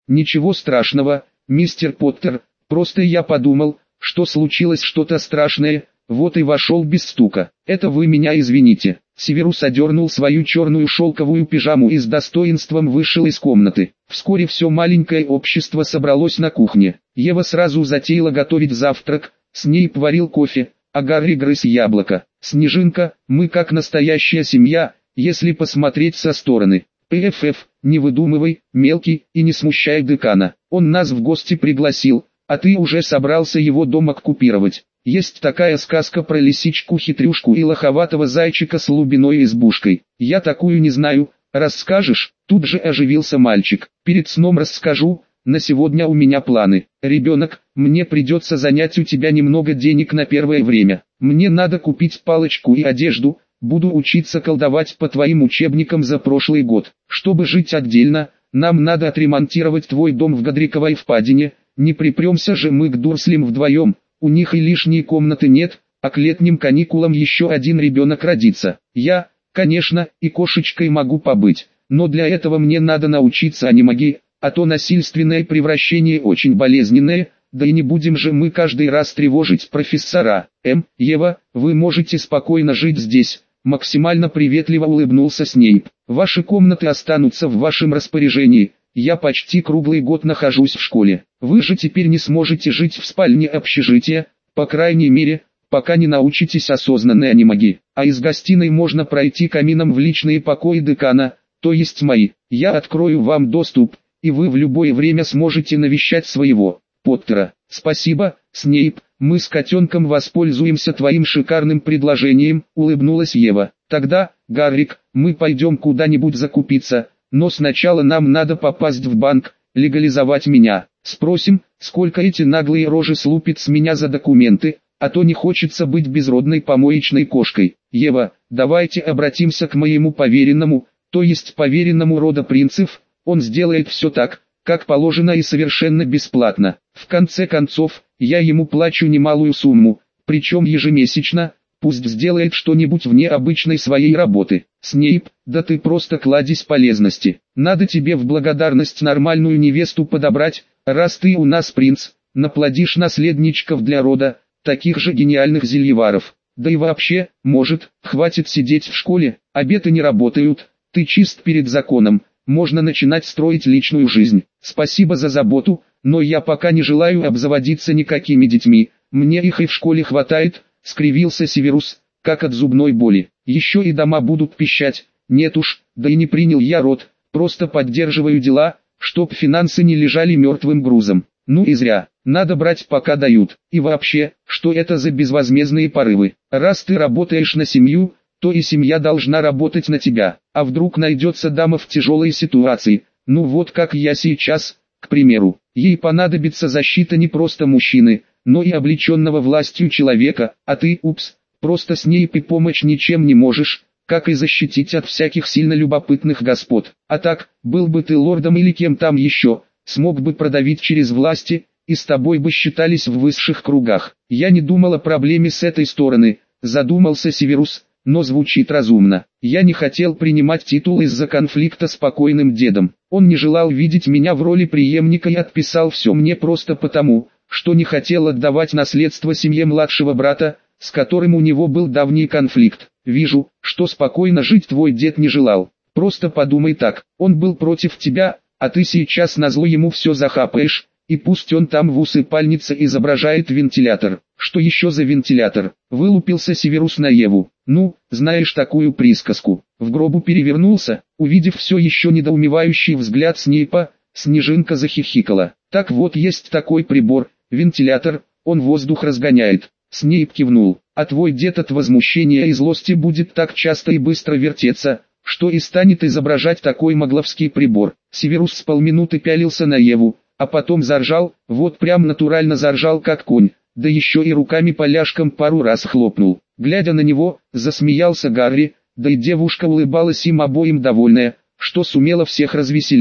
Ничего страшного, мистер Поттер, просто я подумал, что случилось что-то страшное, вот и вошел без стука. Это вы меня извините. Северус одернул свою черную шелковую пижаму и с достоинством вышел из комнаты. Вскоре все маленькое общество собралось на кухне. Ева сразу затеяла готовить завтрак, Снейп варил кофе, а Гарри грыз яблоко. Снежинка, мы как настоящая семья, если посмотреть со стороны. ПФФ, не выдумывай, мелкий, и не смущай декана. Он нас в гости пригласил, а ты уже собрался его дом оккупировать. Есть такая сказка про лисичку-хитрюшку и лоховатого зайчика с лубиной избушкой. Я такую не знаю, расскажешь? Тут же оживился мальчик. Перед сном расскажу, на сегодня у меня планы. Ребенок, мне придется занять у тебя немного денег на первое время. Мне надо купить палочку и одежду, буду учиться колдовать по твоим учебникам за прошлый год. Чтобы жить отдельно, нам надо отремонтировать твой дом в Годриковой впадине, не припремся же мы к Дурслям вдвоем. У них и лишней комнаты нет, а к летним каникулам еще один ребенок родится. Я, конечно, и кошечкой могу побыть, но для этого мне надо научиться анимагии, а то насильственное превращение очень болезненное, да и не будем же мы каждый раз тревожить профессора. Ева, вы можете спокойно жить здесь, максимально приветливо улыбнулся Снейп. Ваши комнаты останутся в вашем распоряжении. Я почти круглый год нахожусь в школе. Вы же теперь не сможете жить в спальне общежития, по крайней мере, пока не научитесь осознанной анимагии. А из гостиной можно пройти камином в личные покои декана, то есть мои. Я открою вам доступ, и вы в любое время сможете навещать своего Поттера. Спасибо, Снейп, мы с котенком воспользуемся твоим шикарным предложением, улыбнулась Ева. Тогда, Гаррик, мы пойдем куда-нибудь закупиться. Но сначала нам надо попасть в банк, легализовать меня. Спросим, сколько эти наглые рожи слупят с меня за документы, а то не хочется быть безродной помоечной кошкой. Ева, давайте обратимся к моему поверенному, то есть поверенному рода принцев, он сделает все так, как положено и совершенно бесплатно. В конце концов, я ему плачу немалую сумму, причем ежемесячно. Пусть сделает что-нибудь вне обычной своей работы. Снейп, да ты просто кладезь полезности. Надо тебе в благодарность нормальную невесту подобрать, раз ты у нас принц, наплодишь наследничков для рода, таких же гениальных зельеваров. Да и вообще, может, хватит сидеть в школе, обеты не работают, ты чист перед законом, можно начинать строить личную жизнь. Спасибо за заботу, но я пока не желаю обзаводиться никакими детьми, мне их и в школе хватает. Скривился Северус, как от зубной боли. Еще и дома будут пищать. Нет уж, да и не принял я род, просто поддерживаю дела, чтоб финансы не лежали мертвым грузом. Ну и зря, надо брать пока дают. И вообще, что это за безвозмездные порывы? Раз ты работаешь на семью, то и семья должна работать на тебя. А вдруг найдется дама в тяжелой ситуации, ну вот как я сейчас, к примеру. Ей понадобится защита не просто мужчины, но и облеченного властью человека, а ты, просто с ней и помочь ничем не можешь, как и защитить от всяких сильно любопытных господ. А так, был бы ты лордом или кем там еще, смог бы продавить через власти, и с тобой бы считались в высших кругах. Я не думал о проблеме с этой стороны, задумался Северус, но звучит разумно. Я не хотел принимать титул из-за конфликта с покойным дедом. Он не желал видеть меня в роли преемника и отписал все мне просто потому, что не хотел отдавать наследство семье младшего брата, с которым у него был давний конфликт. Вижу, что спокойно жить твой дед не желал. Просто подумай так, он был против тебя, а ты сейчас назло ему все захапаешь, и пусть он там в усыпальнице изображает вентилятор. Что еще за вентилятор? Вылупился Северус на Еву. Ну, знаешь такую присказку. В гробу перевернулся, увидев все еще недоумевающий взгляд Снейпа, Снежинка захихикала. Так вот есть такой прибор, вентилятор, он воздух разгоняет. Снейп кивнул. А твой дед от возмущения и злости будет так часто и быстро вертеться, что и станет изображать такой магловский прибор. Северус с полминуты пялился на Еву, а потом заржал, вот прям натурально заржал как конь, да еще и руками поляшком пару раз хлопнул. Глядя на него, засмеялся Гарри, да и девушка улыбалась им обоим довольная, что сумела всех развеселить.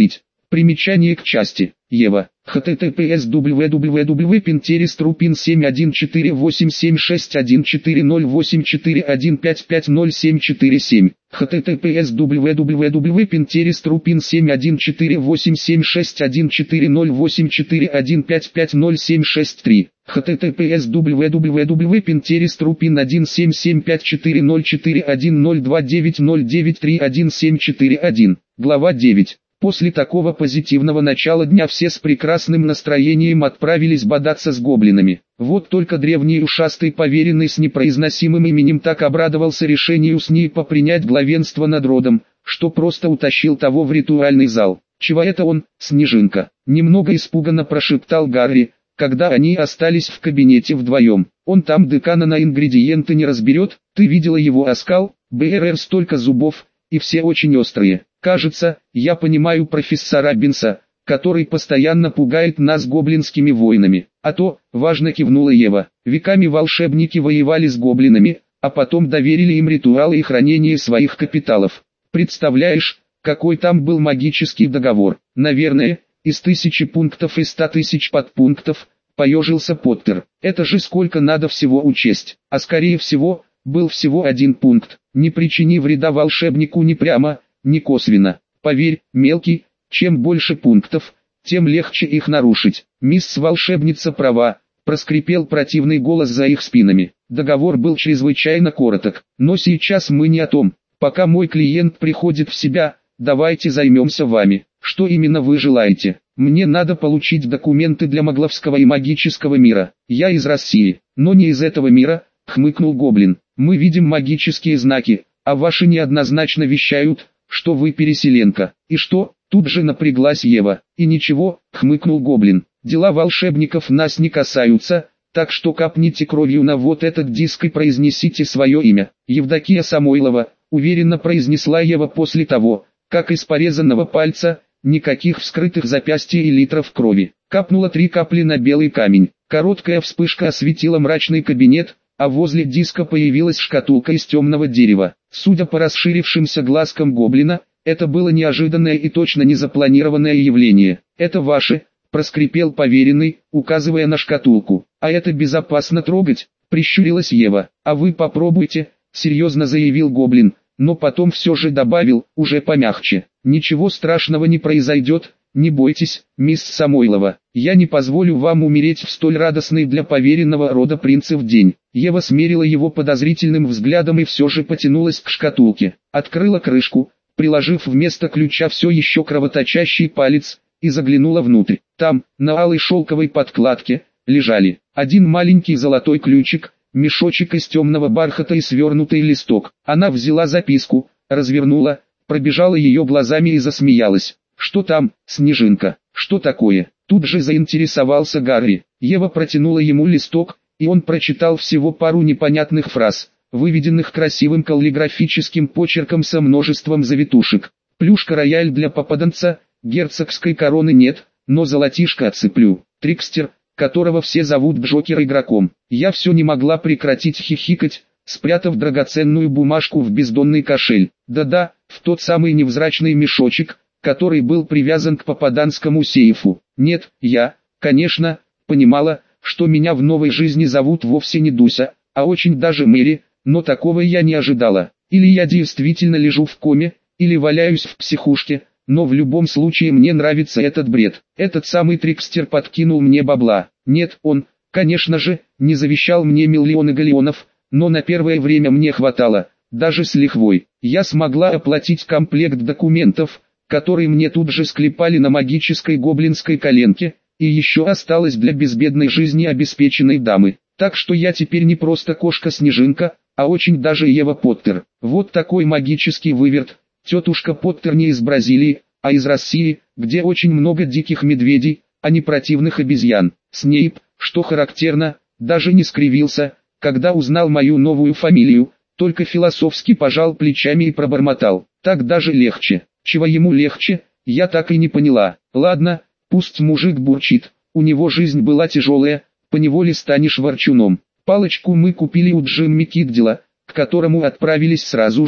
Примечание к части. Ева. https www.pinterest.rupin71486140840855077. https www.pinterest.rupin71486140840855073. https www.pinterest.rupin17754041029093171. Глава 9. После такого позитивного начала дня все с прекрасным настроением отправились бодаться с гоблинами. Вот только древний ушастый поверенный с непроизносимым именем так обрадовался решению Снейпа принять главенство над родом, что просто утащил того в ритуальный зал. «Чего это он, Снежинка?» — немного испуганно прошептал Гарри, когда они остались в кабинете вдвоем. «Он там декана на ингредиенты не разберет? Ты видела его оскал? БРР столько зубов, и все очень острые. Кажется, я понимаю профессора Бинса, который постоянно пугает нас гоблинскими войнами. А то, важно кивнула Ева, веками волшебники воевали с гоблинами, а потом доверили им ритуалы и хранение своих капиталов. Представляешь, какой там был магический договор? Наверное, из 1000 пунктов и 100 тысяч подпунктов, поежился Поттер. Это же сколько надо всего учесть. А скорее всего, был всего один пункт. Не причини вреда волшебнику ни прямо, ни косвенно. Поверь, мелкий, чем больше пунктов, тем легче их нарушить. Мисс-волшебница права, проскрипел противный голос за их спинами. Договор был чрезвычайно короток, но сейчас мы не о том. Пока мой клиент приходит в себя, давайте займемся вами. Что именно вы желаете? Мне надо получить документы для магловского и магического мира. Я из России, но не из этого мира, хмыкнул гоблин. Мы видим магические знаки, а ваши неоднозначно вещают, что вы переселенка. И что? Тут же напряглась Ева. И ничего, хмыкнул гоблин. Дела волшебников нас не касаются, так что капните кровью на вот этот диск и произнесите свое имя. Евдокия Самойлова, уверенно произнесла Ева после того, как из порезанного пальца, никаких вскрытых запястья и литров крови. Капнуло 3 капли на белый камень. Короткая вспышка осветила мрачный кабинет, а возле диска появилась шкатулка из темного дерева. Судя по расширившимся глазкам гоблина, это было неожиданное и точно не запланированное явление. «Это ваше», — проскрипел поверенный, указывая на шкатулку. «А это безопасно трогать?» — прищурилась Ева. «А вы попробуйте», — серьезно заявил гоблин, но потом все же добавил, уже помягче. «Ничего страшного не произойдет, не бойтесь, мисс Самойлова. Я не позволю вам умереть в столь радостный для поверенного рода принцев день». Ева смерила его подозрительным взглядом и все же потянулась к шкатулке. Открыла крышку, приложив вместо ключа все еще кровоточащий палец, и заглянула внутрь. Там, на алой шелковой подкладке, лежали один маленький золотой ключик, мешочек из темного бархата и свернутый листок. Она взяла записку, развернула, пробежала ее глазами и засмеялась. «Что там, Снежинка? Что такое?» Тут же заинтересовался Гарри. Ева протянула ему листок, и он прочитал всего пару непонятных фраз, выведенных красивым каллиграфическим почерком со множеством завитушек. «Плюшка-рояль для попаданца, герцогской короны нет, но золотишко отцеплю. Трикстер, которого все зовут Джокер игроком». Я все не могла прекратить хихикать, спрятав драгоценную бумажку в бездонный кошель. Да-да, в тот самый невзрачный мешочек, который был привязан к попаданскому сейфу. Нет, я, конечно, понимала, что меня в новой жизни зовут вовсе не Дуся, а очень даже Мэри, но такого я не ожидала. Или я действительно лежу в коме, или валяюсь в психушке, но в любом случае мне нравится этот бред. Этот самый трикстер подкинул мне бабла. Нет, он, конечно же, не завещал мне миллионы галеонов, но на первое время мне хватало, даже с лихвой. Я смогла оплатить комплект документов, который мне тут же склепали на магической гоблинской коленке, и еще осталось для безбедной жизни обеспеченной дамы. Так что я теперь не просто кошка-снежинка, а очень даже Ева Поттер. Вот такой магический выверт. Тетушка Поттер не из Бразилии, а из России, где очень много диких медведей, а не противных обезьян. Снейп, что характерно, даже не скривился, когда узнал мою новую фамилию, только философски пожал плечами и пробормотал. Так даже легче. Чего ему легче, я так и не поняла. Ладно, пусть мужик бурчит, у него жизнь была тяжелая, поневоле станешь ворчуном. Палочку мы купили у Джимми Киддила, к которому отправились сразу же,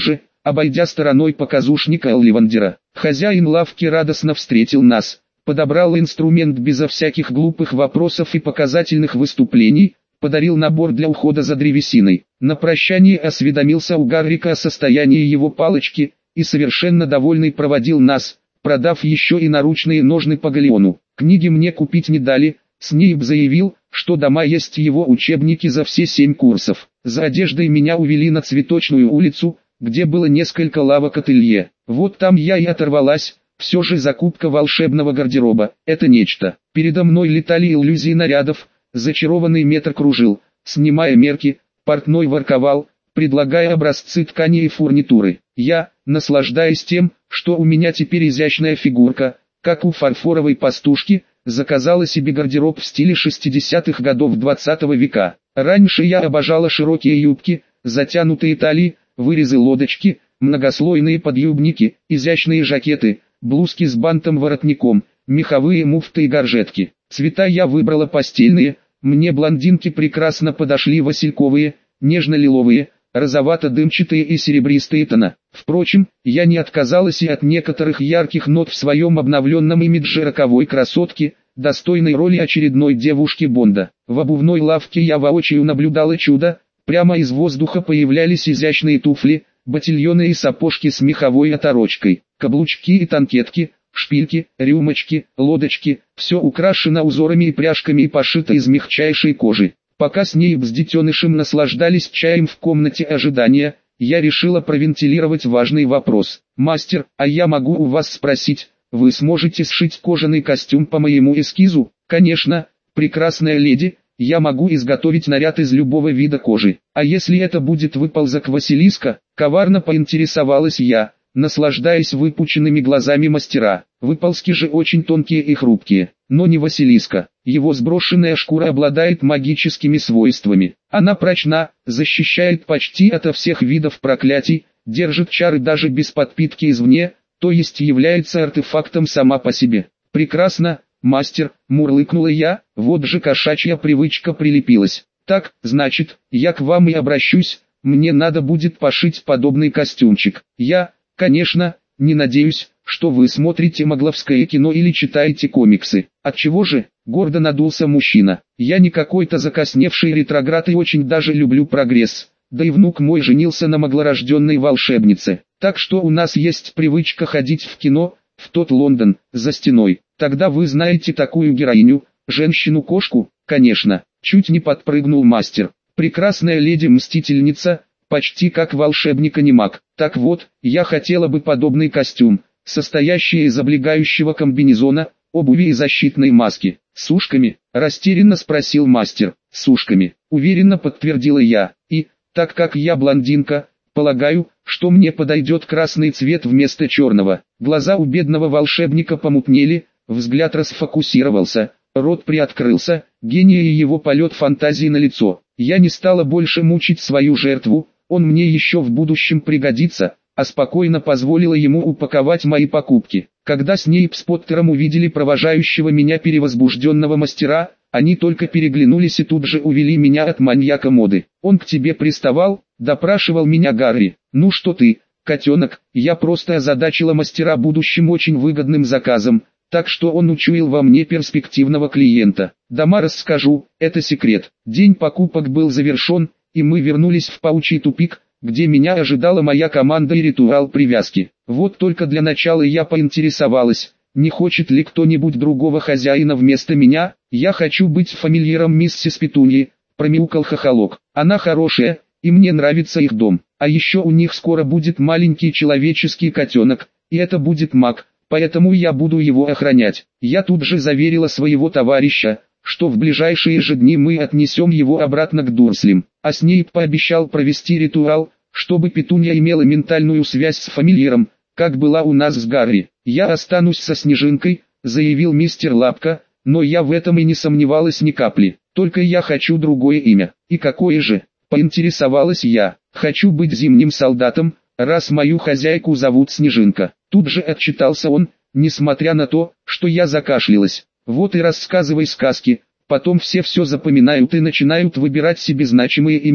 обойдя стороной показушника Олливандера. Хозяин лавки радостно встретил нас, подобрал инструмент безо всяких глупых вопросов и показательных выступлений, подарил набор для ухода за древесиной. На прощание осведомился у Гаррика о состоянии его палочки, и совершенно довольный проводил нас, продав еще и наручные ножны по галеону. Книги мне купить не дали, Снейп заявил, что дома есть его учебники за все 7 курсов. За одеждой меня увели на Цветочную улицу, где было несколько лавок ателье. Вот там я и оторвалась. Все же закупка волшебного гардероба – это нечто. Передо мной летали иллюзии нарядов, зачарованный метр кружил, снимая мерки, портной ворковал, предлагая образцы ткани и фурнитуры. Я, наслаждаясь тем, что у меня теперь изящная фигурка, как у фарфоровой пастушки, заказала себе гардероб в стиле 60-х годов 20 века. Раньше я обожала широкие юбки, затянутые талии, вырезы лодочки, многослойные подъюбники, изящные жакеты, блузки с бантом-воротником, меховые муфты и горжетки. Цвета я выбрала постельные, мне блондинки прекрасно подошли васильковые, нежно-лиловые, розовато-дымчатые и серебристые тона. Впрочем, я не отказалась и от некоторых ярких нот в своем обновленном имидже роковой красотки, достойной роли очередной девушки Бонда. В обувной лавке я воочию наблюдала чудо, прямо из воздуха появлялись изящные туфли, ботильоны и сапожки с меховой оторочкой, каблучки и танкетки, шпильки, рюмочки, лодочки, все украшено узорами и пряжками и пошито из мягчайшей кожи. Пока Снейп с детенышем наслаждались чаем в комнате ожидания, я решила провентилировать важный вопрос. «Мастер, а я могу у вас спросить, вы сможете сшить кожаный костюм по моему эскизу?» «Конечно, прекрасная леди, я могу изготовить наряд из любого вида кожи. А если это будет выползок Василиска?» Коварно поинтересовалась я, наслаждаясь выпученными глазами мастера. Выползки же очень тонкие и хрупкие, но не Василиска. Его сброшенная шкура обладает магическими свойствами. Она прочна, защищает почти ото всех видов проклятий, держит чары даже без подпитки извне, то есть является артефактом сама по себе. «Прекрасно, мастер», мурлыкнула я, вот же кошачья привычка прилепилась. «Так, значит, я к вам и обращусь, мне надо будет пошить подобный костюмчик. Я, конечно, не надеюсь, что вы смотрите магловское кино или читаете комиксы. Отчего же?» Гордо надулся мужчина. «Я не какой-то закосневший ретроград и очень даже люблю прогресс. Да и внук мой женился на маглорожденной волшебнице. Так что у нас есть привычка ходить в кино, в тот Лондон, за стеной. Тогда вы знаете такую героиню, женщину-кошку?» «Конечно», чуть не подпрыгнул мастер. «Прекрасная леди-мстительница, почти как волшебник-анимак. Так вот, я хотела бы подобный костюм, состоящий из облегающего комбинезона, обуви и защитной маски. С ушками?» растерянно спросил мастер. «С ушками», уверенно подтвердила я. «И, так как я блондинка, полагаю, что мне подойдет красный цвет вместо черного». Глаза у бедного волшебника помутнели, взгляд расфокусировался, рот приоткрылся, гения и его полет фантазии на лицо. Я не стала больше мучить свою жертву, он мне еще в будущем пригодится, а спокойно позволила ему упаковать мои покупки. Когда Снейп с Поттером увидели провожающего меня перевозбужденного мастера, они только переглянулись и тут же увели меня от маньяка моды. «Он к тебе приставал?» – допрашивал меня Гарри. «Ну что ты, котенок, я просто озадачила мастера будущим очень выгодным заказом, так что он учуял во мне перспективного клиента. Дома расскажу, это секрет». День покупок был завершен, и мы вернулись в паучий тупик, где меня ожидала моя команда и ритуал привязки. Вот только для начала я поинтересовалась, не хочет ли кто-нибудь другого хозяина вместо меня. «Я хочу быть фамильяром миссис Петуньи», промяукал хохолок. «Она хорошая, и мне нравится их дом. А еще у них скоро будет маленький человеческий котенок, и это будет маг, поэтому я буду его охранять». Я тут же заверила своего товарища, что в ближайшие же дни мы отнесем его обратно к Дурслям. А Снейп пообещал провести ритуал, чтобы Петунья имела ментальную связь с фамильяром, как была у нас с Гарри. «Я останусь со Снежинкой», заявил мистер Лапка, но я в этом и не сомневалась ни капли. «Только я хочу другое имя». «И какое же?» поинтересовалась я. «Хочу быть зимним солдатом, раз мою хозяйку зовут Снежинка». Тут же отчитался он, несмотря на то, что я закашлялась. «Вот и рассказывай сказки, потом все запоминают и начинают выбирать себе значимые имена».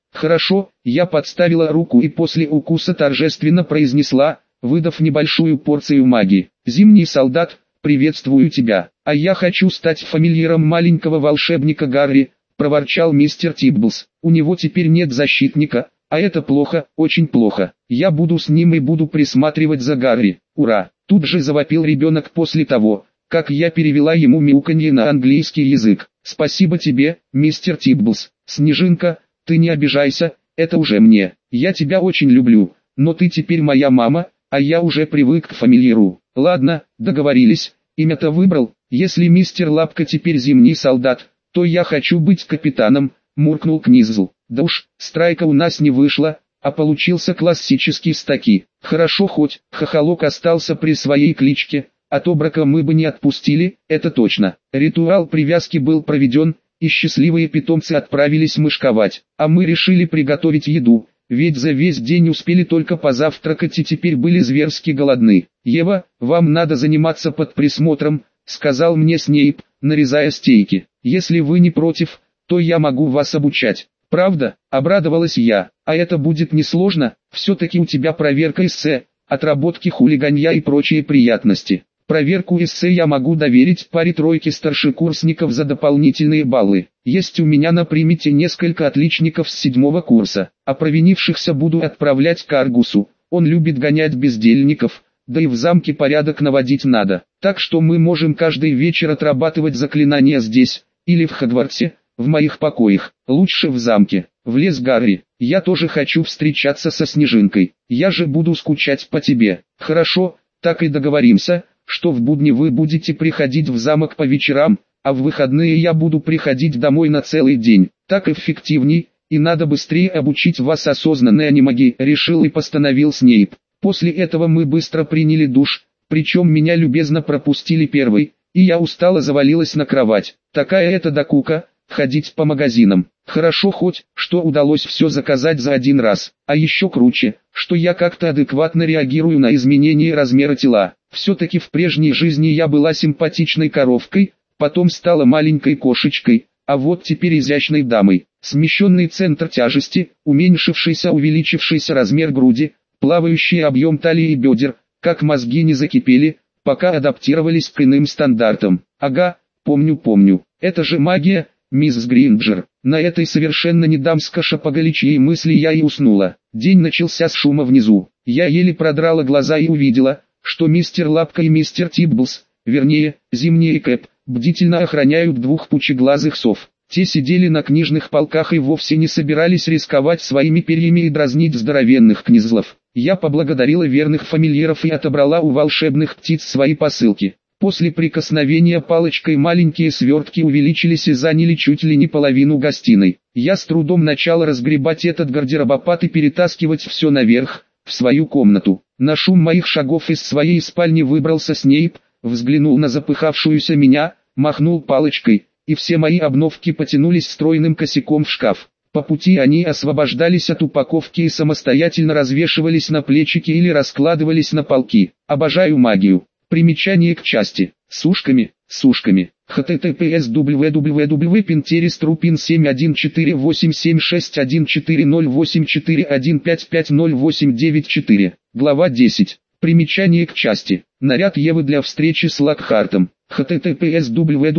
Хорошо, я подставила руку и после укуса торжественно произнесла, выдав небольшую порцию магии. Зимний солдат, приветствую тебя. А я хочу стать фамильяром маленького волшебника Гарри, проворчал мистер Тибблс. У него теперь нет защитника, а это плохо, очень плохо. Я буду с ним и буду присматривать за Гарри. Ура! Тут же завопил ребенок после того, как я перевела ему мяуканье на английский язык. Спасибо тебе, мистер Тибблс. Снежинка, ты не обижайся, это уже мне. Я тебя очень люблю, но ты теперь моя мама, а я уже привык к фамильяру. Ладно, договорились, имя-то выбрал. Если мистер Лапка теперь зимний солдат, то я хочу быть капитаном, муркнул Книзл. Да уж, страйка у нас не вышла, а получился классический стаки. Хорошо хоть Хохолок остался при своей кличке, а то Брака мы бы не отпустили, это точно. Ритуал привязки был проведен, и счастливые питомцы отправились мышковать, а мы решили приготовить еду, ведь за весь день успели только позавтракать и теперь были зверски голодны. «Ева, вам надо заниматься под присмотром», — сказал мне Снейп, нарезая стейки. «Если вы не против, то я могу вас обучать». «Правда?» — обрадовалась я. «А это будет несложно, все-таки у тебя проверка эссе, отработки хулиганья и прочие приятности». Проверку эссе я могу доверить паре-тройке старшекурсников за дополнительные баллы. Есть у меня на примете несколько отличников с 7-го курса, а провинившихся буду отправлять к Аргусу. Он любит гонять бездельников, да и в замке порядок наводить надо. Так что мы можем каждый вечер отрабатывать заклинания здесь, или в Хогвартсе, в моих покоях, лучше в замке. Влез Гарри. Я тоже хочу встречаться со Снежинкой. Я же буду скучать по тебе. Хорошо, так и договоримся, что в будни вы будете приходить в замок по вечерам, а в выходные я буду приходить домой на целый день. Так эффективней, и надо быстрее обучить вас осознанной анимагии, решил и постановил Снейп. После этого мы быстро приняли душ, причем меня любезно пропустили первой, и я устало завалилась на кровать. Такая это докука, ходить по магазинам. Хорошо хоть, что удалось все заказать за один раз, а еще круче, что я как-то адекватно реагирую на изменение размера тела. Все-таки в прежней жизни я была симпатичной коровкой, потом стала маленькой кошечкой, а вот теперь изящной дамой. Смещенный центр тяжести, увеличившийся размер груди, плавающий объем талии и бедер, как мозги не закипели, пока адаптировались к иным стандартам. Ага, помню, это же магия, мисс Гринджер. На этой совершенно не дамско-шапоголичьей мысли я и уснула. День начался с шума внизу. Я еле продрала глаза и увидела, что мистер Лапка и мистер Тибблс, вернее, Зимний и Кэп, бдительно охраняют двух пучеглазых сов. Те сидели на книжных полках и вовсе не собирались рисковать своими перьями и дразнить здоровенных книзлов. Я поблагодарила верных фамильяров и отобрала у волшебных птиц свои посылки. После прикосновения палочкой маленькие свертки увеличились и заняли чуть ли не половину гостиной. Я с трудом начала разгребать этот гардеробопад и перетаскивать все наверх, в свою комнату. На шум моих шагов из своей спальни выбрался Снейп, взглянул на запыхавшуюся меня, махнул палочкой, и все мои обновки потянулись стройным косяком в шкаф. По пути они освобождались от упаковки и самостоятельно развешивались на плечики или раскладывались на полки. Обожаю магию. Примечание к части. Сушками. https www.pinterest.rupin7148761408415508994. Глава 10. Примечание к части. Наряд Евы для встречи с Локхартом. https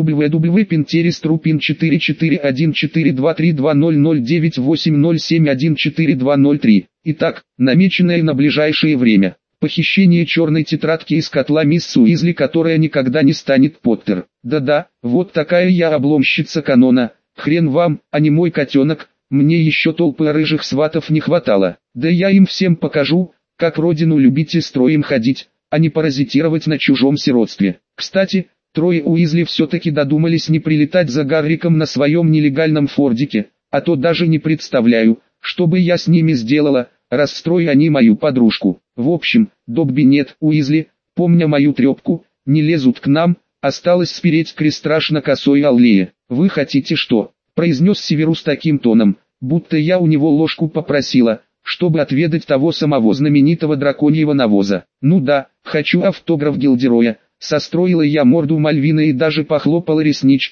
www.pinterest.rupin44323200980714203. Итак, намеченное на ближайшее время. Похищение черной тетрадки из котла мисс Уизли, которая никогда не станет Поттер. Да-да, вот такая я обломщица канона. Хрен вам, а не мой котенок, мне еще толпы рыжих сватов не хватало. Да я им всем покажу, как родину любить и строем ходить, а не паразитировать на чужом сиротстве. Кстати, трое Уизли все-таки додумались не прилетать за Гарриком на своем нелегальном фордике, а то даже не представляю, что бы я с ними сделала, расстрой они мою подружку. В общем, Добби нет, Уизли, помня мою трепку, не лезут к нам, осталось спереть крестраж на косой аллее. «Вы хотите что?» — произнес Северус таким тоном, будто я у него ложку попросила, чтобы отведать того самого знаменитого драконьего навоза. «Ну да, хочу автограф Гилдероя», — состроила я морду Мальвины и даже похлопала ресничками,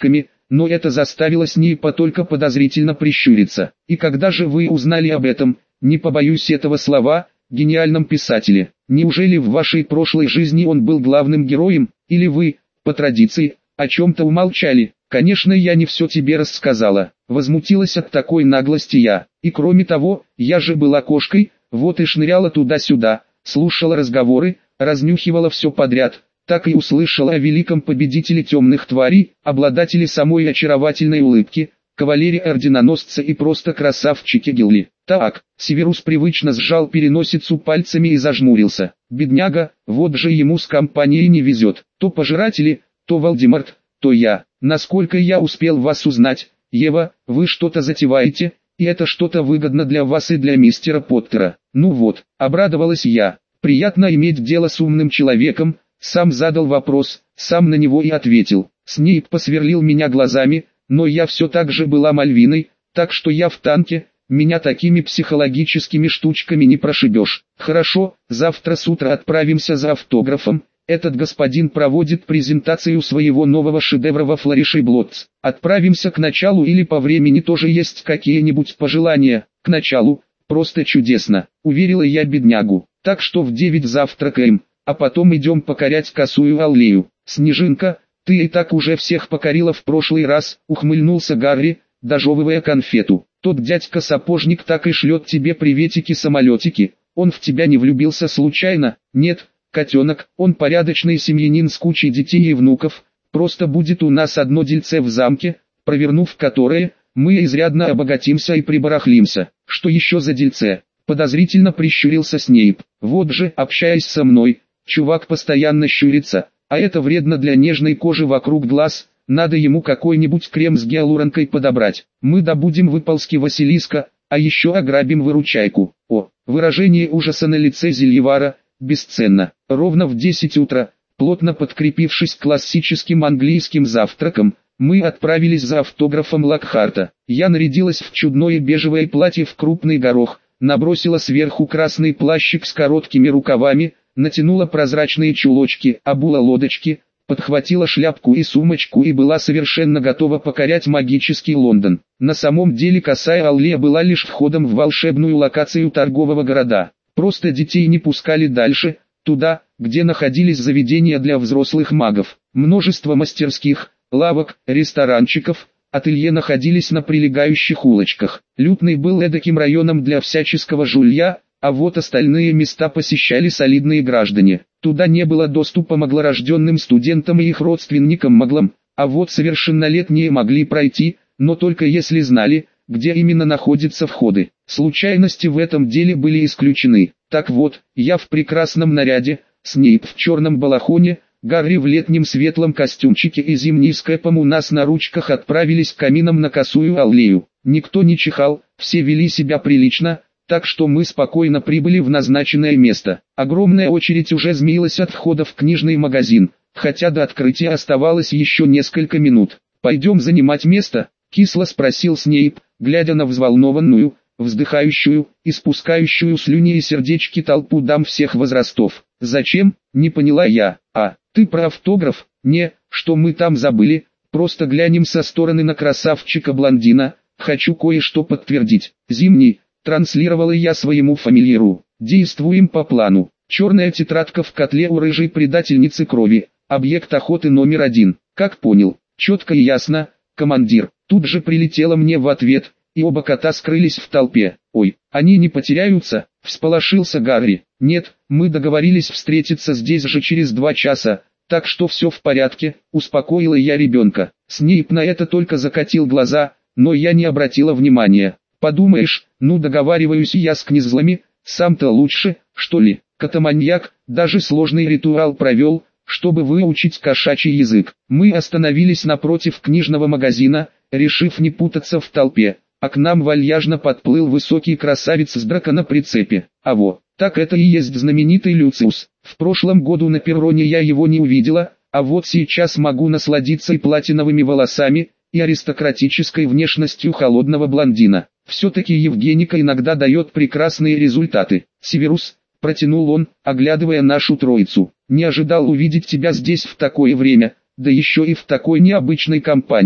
но это заставило Снейпа только подозрительно прищуриться. «И когда же вы узнали об этом, не побоюсь этого слова, гениальном писателе? Неужели в вашей прошлой жизни он был главным героем, или вы, по традиции, о чем-то умолчали?» «Конечно, я не все тебе рассказала», — возмутилась от такой наглости я. «И кроме того, я же была кошкой, вот и шныряла туда-сюда, слушала разговоры, разнюхивала все подряд, так и услышала о великом победителе темных тварей, обладателе самой очаровательной улыбки, кавалере орденоносца и просто красавчике Гилли». «Так», — Северус привычно сжал переносицу пальцами и зажмурился. «Бедняга, вот же ему с компанией не везет. То пожиратели, то Волдеморт, то я. Насколько я успел вас узнать, Ева, вы что-то затеваете, и это что-то выгодно для вас и для мистера Поттера». «Ну вот», — обрадовалась я. «Приятно иметь дело с умным человеком». Сам задал вопрос, сам на него и ответил. Снейп посверлил меня глазами, но я все так же была Мальвиной, так что я в танке, меня такими психологическими штучками не прошибешь. «Хорошо, завтра с утра отправимся за автографом. Этот господин проводит презентацию своего нового шедевра во Флоришей Блотс. Отправимся к началу или по времени тоже есть какие-нибудь пожелания?» «К началу, просто чудесно», — уверила я беднягу. «Так что в 9 завтракаем, а потом идем покорять Косую аллею». «Снежинка, ты и так уже всех покорила в прошлый раз», — ухмыльнулся Гарри, дожевывая конфету. «Тот дядька-сапожник так и шлет тебе приветики-самолетики. Он в тебя не влюбился случайно?» «Нет, котенок, он порядочный семьянин с кучей детей и внуков, просто будет у нас одно дельце в замке, провернув которое, мы изрядно обогатимся и прибарахлимся». «Что еще за дельце?» — подозрительно прищурился Снейп. «Вот же, общаясь со мной, чувак постоянно щурится, а это вредно для нежной кожи вокруг глаз, надо ему какой-нибудь крем с гиалуронкой подобрать. Мы добудем выползки Василиска, а еще ограбим выручайку». О, выражение ужаса на лице Зельевара бесценно. Ровно в 10 утра, плотно подкрепившись классическим английским завтраком, мы отправились за автографом Локхарта. Я нарядилась в чудное бежевое платье в крупный горох, набросила сверху красный плащик с короткими рукавами, натянула прозрачные чулочки, обула лодочки, подхватила шляпку и сумочку и была совершенно готова покорять магический Лондон. На самом деле Косая аллея была лишь входом в волшебную локацию торгового города. Просто детей не пускали дальше, туда, где находились заведения для взрослых магов. Множество мастерских, лавок, ресторанчиков, ателье находились на прилегающих улочках. Лютный был эдаким районом для всяческого жулья, а вот остальные места посещали солидные граждане. Туда не было доступа маглорожденным студентам и их родственникам-маглам, а вот совершеннолетние могли пройти, но только если знали, где именно находятся входы. Случайности в этом деле были исключены. Так вот, я в прекрасном наряде, Снейп в черном балахоне, Гарри в летнем светлом костюмчике и Зимний с Кэпом у нас на ручках отправились к каминам на Косую аллею. Никто не чихал, все вели себя прилично, так что мы спокойно прибыли в назначенное место. Огромная очередь уже змеилась от входа в книжный магазин, хотя до открытия оставалось еще несколько минут. «Пойдем занимать место?» — кисло спросил Снейп, глядя на взволнованную, вздыхающую, испускающую слюни и сердечки толпу дам всех возрастов. «Зачем?» — не поняла я. «А, ты про автограф?» «Не, что мы там забыли, просто глянем со стороны на красавчика-блондина, хочу кое-что подтвердить». «Зимний», — транслировала я своему фамильяру. «Действуем по плану. Черная тетрадка в котле у рыжей предательницы крови, объект охоты номер 1. Как понял?» «Четко и ясно, командир». Тут же прилетело мне в ответ, и оба кота скрылись в толпе. «Ой, они не потеряются?» — всполошился Гарри. «Нет, мы договорились встретиться здесь же через 2 часа, так что все в порядке», — успокоила я ребенка. Снейп на это только закатил глаза, но я не обратила внимания. «Подумаешь, ну договариваюсь я с князлами, сам-то лучше, что ли?» Котоманьяк даже сложный ритуал провел, чтобы выучить кошачий язык. Мы остановились напротив книжного магазина, решив не путаться в толпе, а к нам вальяжно подплыл высокий красавец с драка на прицепе. А во, так это и есть знаменитый Люциус. В прошлом году на перроне я его не увидела, а вот сейчас могу насладиться и платиновыми волосами, и аристократической внешностью холодного блондина. Все-таки Евгеника иногда дает прекрасные результаты. «Северус», — протянул он, оглядывая нашу троицу, — «не ожидал увидеть тебя здесь в такое время, да еще и в такой необычной компании».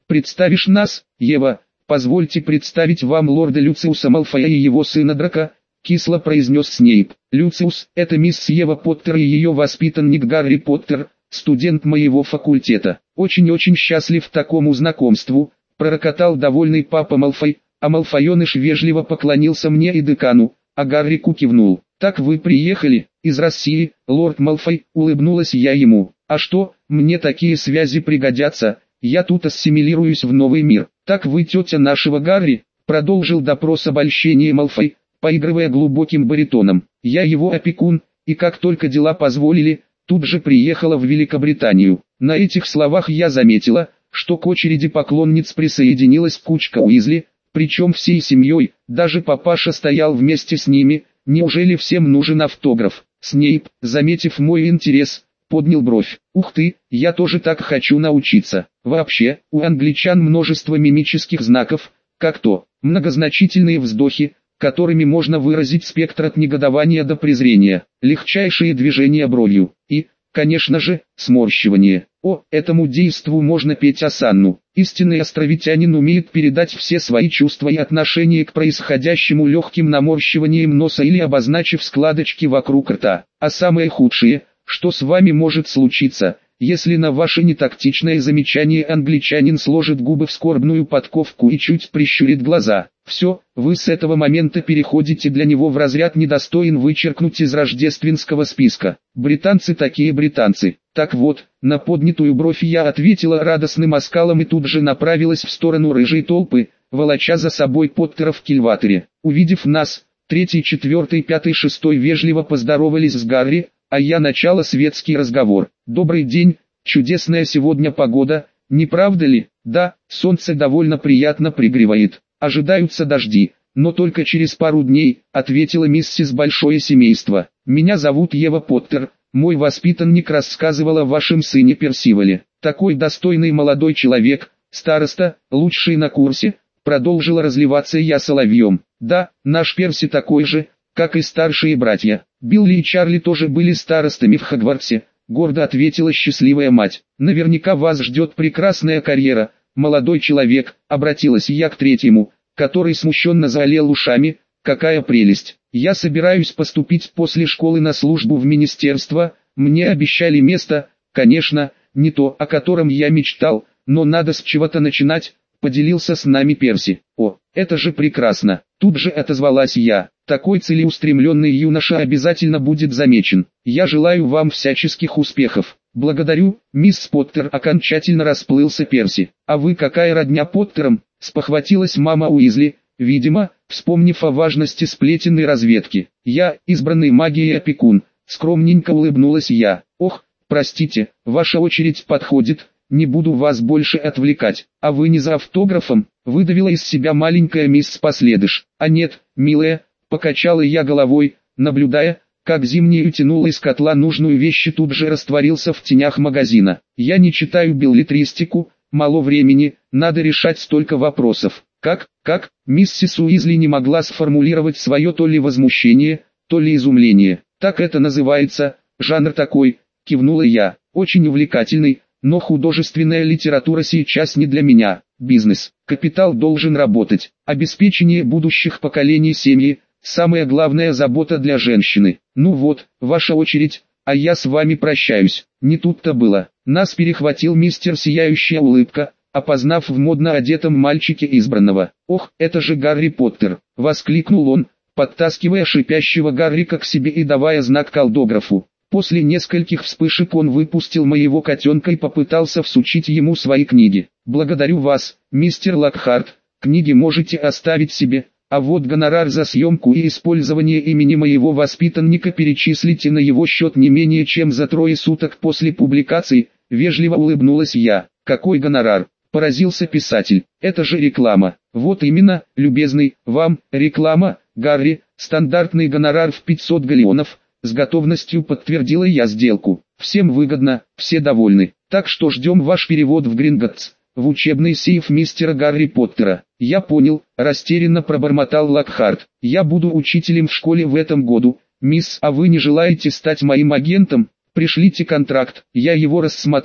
Представишь нас, Ева? Позвольте представить вам лорда Люциуса Малфоя и его сына Драка, кисло произнес Снейп. Люциус, это мисс Ева Поттер и ее воспитанник Гарри Поттер, студент моего факультета. Очень-очень счастлив такому знакомству, пророкотал довольный папа Малфой, а Малфоеныш вежливо поклонился мне и декану, а Гаррику кивнул. Так вы приехали, из России, лорд Малфой, улыбнулась я ему. А что, мне такие связи пригодятся, я тут ассимилируюсь в новый мир. Так вы тетя нашего Гарри, продолжил допрос обольщения Малфой, поигрывая глубоким баритоном. Я его опекун, и как только дела позволили, тут же приехала в Великобританию. На этих словах я заметила, что к очереди поклонниц присоединилась кучка Уизли, причем всей семьей, даже папаша стоял вместе с ними. Неужели всем нужен автограф? Снейп, заметив мой интерес, поднял бровь. Ух ты, я тоже так хочу научиться. Вообще, у англичан множество мимических знаков, как то многозначительные вздохи, которыми можно выразить спектр от негодования до презрения, легчайшие движения бровью и, конечно же, сморщивание. О, этому действу можно петь осанну. Истинный островитянин умеет передать все свои чувства и отношения к происходящему легким наморщиванием носа или обозначив складочки вокруг рта. А самое худшее, что с вами может случиться, если на ваше нетактичное замечание англичанин сложит губы в скорбную подковку и чуть прищурит глаза. Все, вы с этого момента переходите для него в разряд недостоин вычеркнуть из рождественского списка. Британцы такие британцы. Так вот, на поднятую бровь я ответила радостным оскалом и тут же направилась в сторону рыжей толпы, волоча за собой Поттера в кильваторе. Увидев нас, 3, 4, 5, 6 вежливо поздоровались с Гарри, а я начала светский разговор. Добрый день, чудесная сегодня погода, не правда ли? Да, солнце довольно приятно пригревает. Ожидаются дожди, но только через пару дней, ответила миссис Большое Семейство. Меня зовут Ева Поттер, мой воспитанник рассказывал о вашем сыне Персивале. Такой достойный молодой человек, староста, лучший на курсе, продолжила разливаться я соловьем. Да, наш Перси такой же, как и старшие братья. Билли и Чарли тоже были старостами в Хогвартсе, гордо ответила счастливая мать. Наверняка вас ждет прекрасная карьера, молодой человек, обратилась я к третьему, который смущенно заолел ушами. Какая прелесть. Я собираюсь поступить после школы на службу в министерство, мне обещали место, конечно, не то, о котором я мечтал, но надо с чего-то начинать, поделился с нами Перси. О, это же прекрасно, тут же отозвалась я. Такой целеустремленный юноша обязательно будет замечен. Я желаю вам всяческих успехов. Благодарю, мисс Поттер, окончательно расплылся Перси. А вы какая родня Поттерам? Спохватилась мама Уизли, видимо, вспомнив о важности сплетенной разведки. Я, избранный магией опекун, скромненько улыбнулась я. Ох, простите, ваша очередь подходит, не буду вас больше отвлекать. А вы не за автографом? Выдавила из себя маленькая мисс Последыш. А нет, милая, покачала я головой, наблюдая, как Зимний утянул из котла нужную вещь и тут же растворился в тенях магазина. Я не читаю беллетристику, мало времени, надо решать столько вопросов. Как, миссис Уизли не могла сформулировать свое то ли возмущение, то ли изумление. Так это называется, жанр такой, кивнула я. Очень увлекательный, но художественная литература сейчас не для меня. Бизнес, капитал должен работать. Обеспечение будущих поколений семьи – самая главная забота для женщины. Ну вот, ваша очередь, а я с вами прощаюсь. Не тут-то было. Нас перехватил мистер Сияющая Улыбка, опознав в модно одетом мальчике избранного. «Ох, это же Гарри Поттер!» — воскликнул он, подтаскивая шипящего Гаррика к себе и давая знак колдографу. После нескольких вспышек он выпустил моего котенка и попытался всучить ему свои книги. «Благодарю вас, мистер Локхарт, книги можете оставить себе, а вот гонорар за съемку и использование имени моего воспитанника перечислите на его счет не менее чем за 3 суток после публикации», — вежливо улыбнулась я. «Какой гонорар?» — поразился писатель. «Это же реклама». «Вот именно, любезный, вам, реклама, Гарри, стандартный гонорар в 500 галлеонов», — с готовностью подтвердила я сделку. «Всем выгодно, все довольны. Так что ждем ваш перевод в Гринготтс, в учебный сейф мистера Гарри Поттера». «Я понял», — растерянно пробормотал Локхарт. «Я буду учителем в школе в этом году. Мисс, а вы не желаете стать моим агентом? Пришлите контракт, я его рассмотрю»,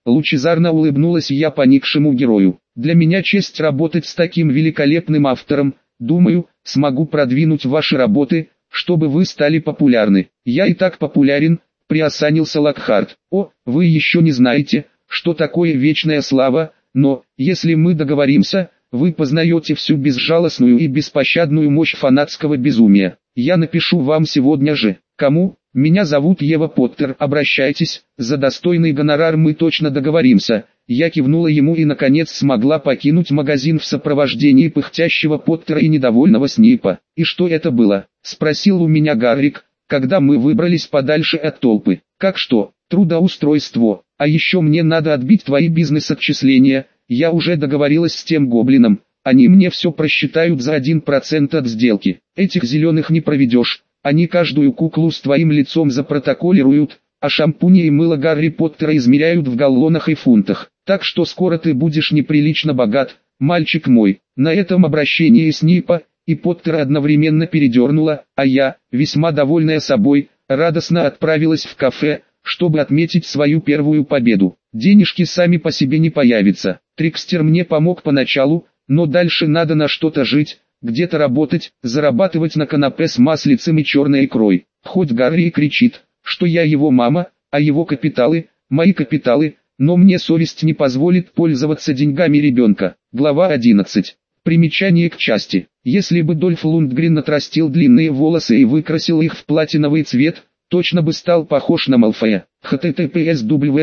Лучезарно улыбнулась я поникшему герою. Для меня честь работать с таким великолепным автором. Думаю, смогу продвинуть ваши работы, чтобы вы стали популярны. Я и так популярен, приосанился Локхарт. О, вы еще не знаете, что такое вечная слава, но, если мы договоримся, вы познаете всю безжалостную и беспощадную мощь фанатского безумия. Я напишу вам сегодня же. Кому? Меня зовут Ева Поттер. Обращайтесь, за достойный гонорар мы точно договоримся. Я кивнула ему и наконец смогла покинуть магазин в сопровождении пыхтящего Поттера и недовольного Снейпа. «И что это было?» — спросил у меня Гаррик, когда мы выбрались подальше от толпы. «Как что? Трудоустройство. А еще мне надо отбить твои бизнес-отчисления. Я уже договорилась с тем гоблином. Они мне все просчитают за 1% от сделки. Этих зеленых не проведешь. Они каждую куклу с твоим лицом запротоколируют, а шампуни и мыло Гарри Поттера измеряют в галлонах и фунтах. Так что скоро ты будешь неприлично богат, мальчик мой». На этом обращение Снейпа и Поттера одновременно передернуло, а я, весьма довольная собой, радостно отправилась в кафе, чтобы отметить свою первую победу. Денежки сами по себе не появятся. Трикстер мне помог поначалу, но дальше надо на что-то жить, где-то работать, зарабатывать на канапе с маслицем и черной икрой. Хоть Гарри и кричит, что я его мама, а его капиталы, мои капиталы, но мне совесть не позволит пользоваться деньгами ребенка. Глава 11. Примечание к части. Если бы Дольф Лундгрен отрастил длинные волосы и выкрасил их в платиновый цвет, точно бы стал похож на Малфоя. https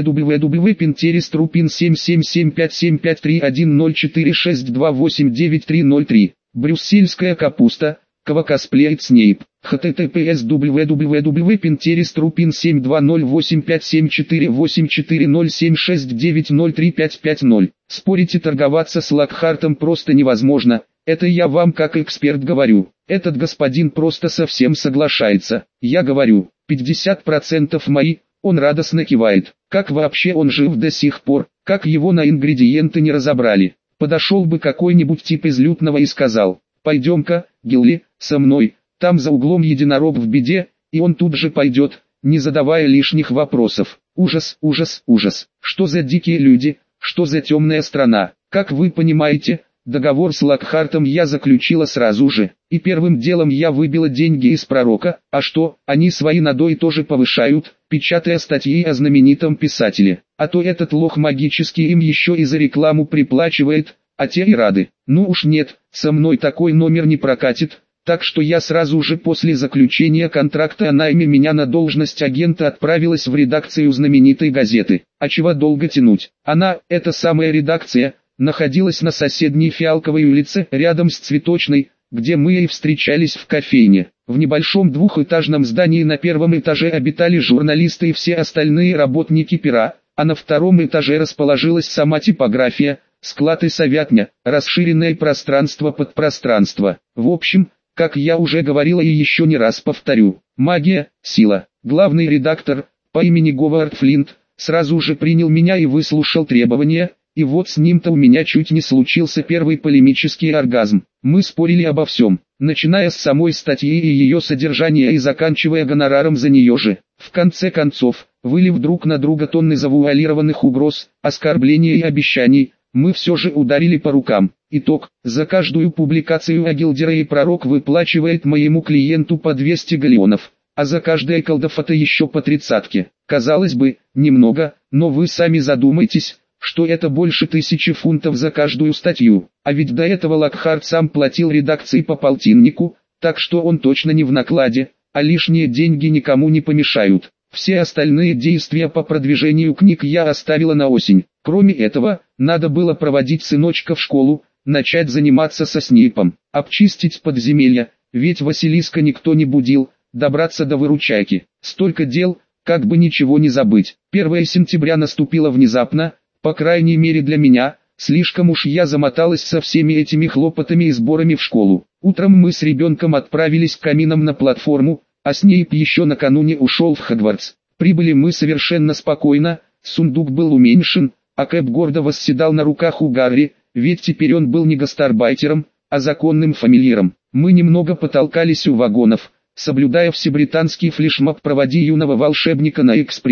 www.pinterest.rupin777575310462899303. Брюссельская капуста, кого косплеит Снейп. https www.pinterest.rupin720857484076903550. Спорить и торговаться с Локхартом просто невозможно. Это я вам как эксперт говорю. Этот господин просто совсем соглашается. Я говорю, 50% мои. Он радостно кивает. Как вообще он жив до сих пор, как его на ингредиенты не разобрали. Подошел бы какой-нибудь тип из лютного и сказал: «Пойдем-ка, Гилли, со мной, там за углом единорог в беде», и он тут же пойдет, не задавая лишних вопросов. Ужас, ужас, ужас. Что за дикие люди, что за темная страна. Как вы понимаете, договор с Локхартом я заключила сразу же, и первым делом я выбила деньги из пророка. А что, они свои надои тоже повышают, печатая статьи о знаменитом писателе. А то этот лох магический им еще и за рекламу приплачивает, а те и рады. Ну уж нет, со мной такой номер не прокатит. Так что я сразу же после заключения контракта о найме меня на должность агента отправилась в редакцию знаменитой газеты. А чего долго тянуть? Она, эта самая редакция, находилась на соседней Фиалковой улице, рядом с Цветочной, где мы и встречались в кофейне. В небольшом двухэтажном здании на первом этаже обитали журналисты и все остальные работники пера, а на втором этаже расположилась сама типография, склад и совятня, расширенное пространство под пространство. В общем, как я уже говорила и еще не раз повторю, магия, сила. Главный редактор, по имени Говард Флинт, сразу же принял меня и выслушал требования, и вот с ним-то у меня чуть не случился первый полемический оргазм. Мы спорили обо всем, начиная с самой статьи и ее содержания и заканчивая гонораром за нее же. В конце концов, вылив друг на друга тонны завуалированных угроз, оскорблений и обещаний, мы все же ударили по рукам. Итог: за каждую публикацию Агилдера и Пророк выплачивает моему клиенту по 200 галлеонов, а за каждое колдофото еще по 30. Казалось бы, немного, но вы сами задумайтесь, что это больше 1000 фунтов за каждую статью. А ведь до этого Локхарт сам платил редакции по полтиннику, так что он точно не в накладе, а лишние деньги никому не помешают. Все остальные действия по продвижению книг я оставила на осень. Кроме этого, надо было проводить сыночка в школу, начать заниматься со Снейпом, обчистить подземелья, ведь Василиска никто не будил, добраться до выручайки. Столько дел, как бы ничего не забыть. 1 сентября наступило внезапно, по крайней мере для меня, слишком уж я замоталась со всеми этими хлопотами и сборами в школу. Утром мы с ребенком отправились к каминам на платформу, а Снейп еще накануне ушел в Хогвартс. Прибыли мы совершенно спокойно, сундук был уменьшен, а Кэп гордо восседал на руках у Гарри, ведь теперь он был не гастарбайтером, а законным фамильяром. Мы немного потолкались у вагонов, соблюдая всебританский флешмоб «Проводи юного волшебника на экспресс».